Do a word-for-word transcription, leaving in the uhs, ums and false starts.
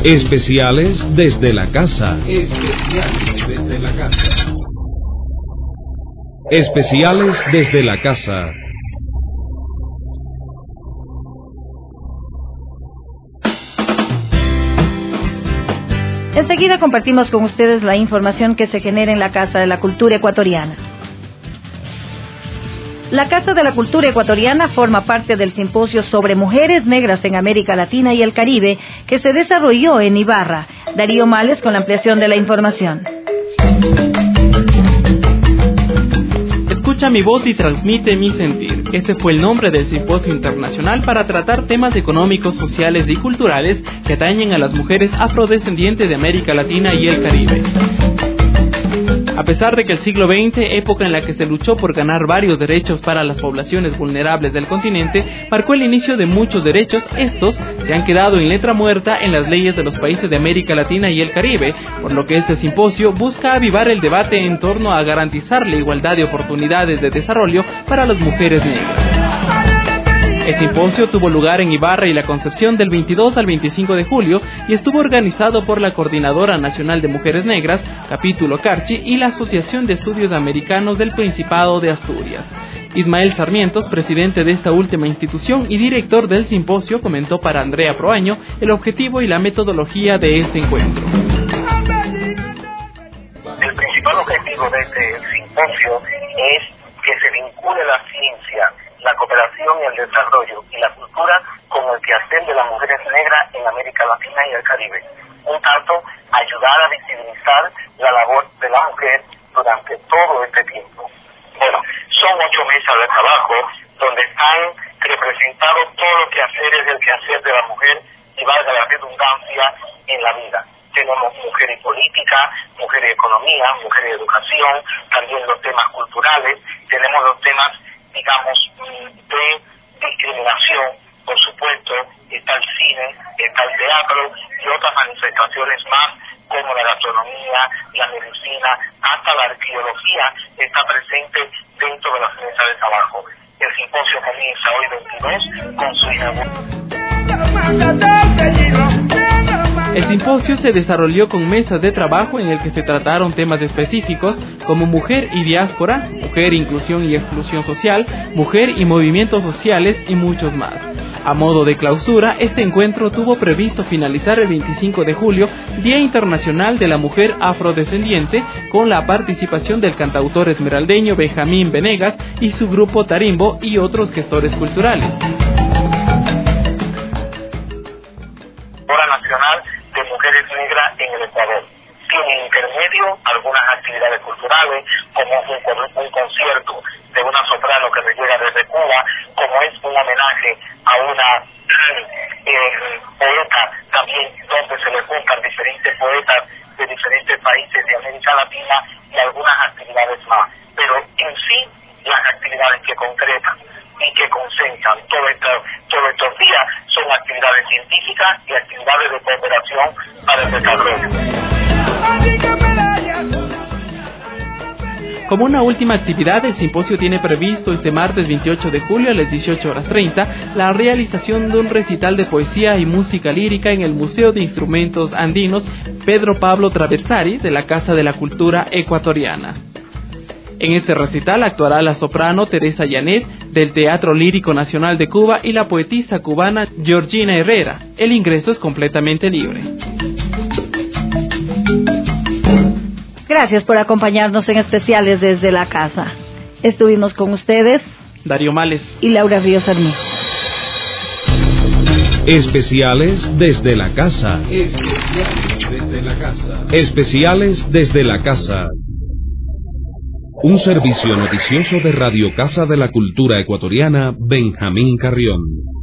Especiales desde la casa. Especiales desde la casa. Especiales desde la casa. Enseguida compartimos con ustedes la información que se genera en la Casa de la Cultura Ecuatoriana. La Casa de la Cultura Ecuatoriana forma parte del simposio sobre mujeres negras en América Latina y el Caribe que se desarrolló en Ibarra. Darío Males con la ampliación de la información. Escucha mi voz y transmite mi sentir. Ese fue el nombre del simposio internacional para tratar temas económicos, sociales y culturales que atañen a las mujeres afrodescendientes de América Latina y el Caribe. A pesar de que el siglo veinte, época en la que se luchó por ganar varios derechos para las poblaciones vulnerables del continente, marcó el inicio de muchos derechos, estos se han quedado en letra muerta en las leyes de los países de América Latina y el Caribe, por lo que este simposio busca avivar el debate en torno a garantizar la igualdad de oportunidades de desarrollo para las mujeres negras. El simposio tuvo lugar en Ibarra y La Concepción del veintidós al veinticinco de julio y estuvo organizado por la Coordinadora Nacional de Mujeres Negras, Capítulo Carchi, y la Asociación de Estudios Americanos del Principado de Asturias. Ismael Sarmientos, presidente de esta última institución y director del simposio, comentó para Andrea Proaño el objetivo y la metodología de este encuentro. El principal objetivo de este simposio es que se vincule la ciencia, la cooperación y el desarrollo y la cultura con el quehacer de las mujeres negras en América Latina y el Caribe. Un tanto, ayudar a visibilizar la labor de la mujer durante todo este tiempo. Bueno, son ocho mesas de trabajo donde están representados todos los quehaceres del quehacer de la mujer y valga la redundancia en la vida. Tenemos mujer y política, mujer y economía, mujer y educación, también los temas culturales, tenemos los temas digamos, de discriminación, por supuesto, está el cine, está el teatro y otras manifestaciones más como la gastronomía, la medicina, hasta la arqueología está presente dentro de las mesas de trabajo. El simposio comienza hoy veintidós con su inauguración. El simposio se desarrolló con mesas de trabajo en el que se trataron temas específicos como mujer y diáspora, mujer, inclusión y exclusión social, mujer y movimientos sociales y muchos más. A modo de clausura, este encuentro tuvo previsto finalizar el veinticinco de julio, Día Internacional de la Mujer Afrodescendiente, con la participación del cantautor esmeraldeño Benjamín Venegas y su grupo Tarimbo y otros gestores culturales. Hora Nacional de Mujeres Negras en el Ecuador. Tiene intermedio algunas actividades culturales, como un, un concierto de una soprano que me llega desde Cuba, como es un homenaje a una eh, poeta también, donde se le juntan diferentes poetas de diferentes países de América Latina y algunas actividades más. Pero en sí, las actividades que concretan y que concentran todo esto, todos estos días son actividades científicas y actividades de cooperación para el desarrollo. Como una última actividad, el simposio tiene previsto este martes veintiocho de julio a las dieciocho horas treinta la realización de un recital de poesía y música lírica en el Museo de Instrumentos Andinos Pedro Pablo Traversari de la Casa de la Cultura Ecuatoriana. En este recital actuará la soprano Teresa Llanet del Teatro Lírico Nacional de Cuba y la poetisa cubana Georgina Herrera. El ingreso es completamente libre. Gracias por acompañarnos en Especiales desde la Casa. Estuvimos con ustedes Darío Males y Laura Ríos Armí. Especiales desde la casa. Especiales desde la casa. Especiales desde la casa. Un servicio noticioso de Radio Casa de la Cultura Ecuatoriana, Benjamín Carrión.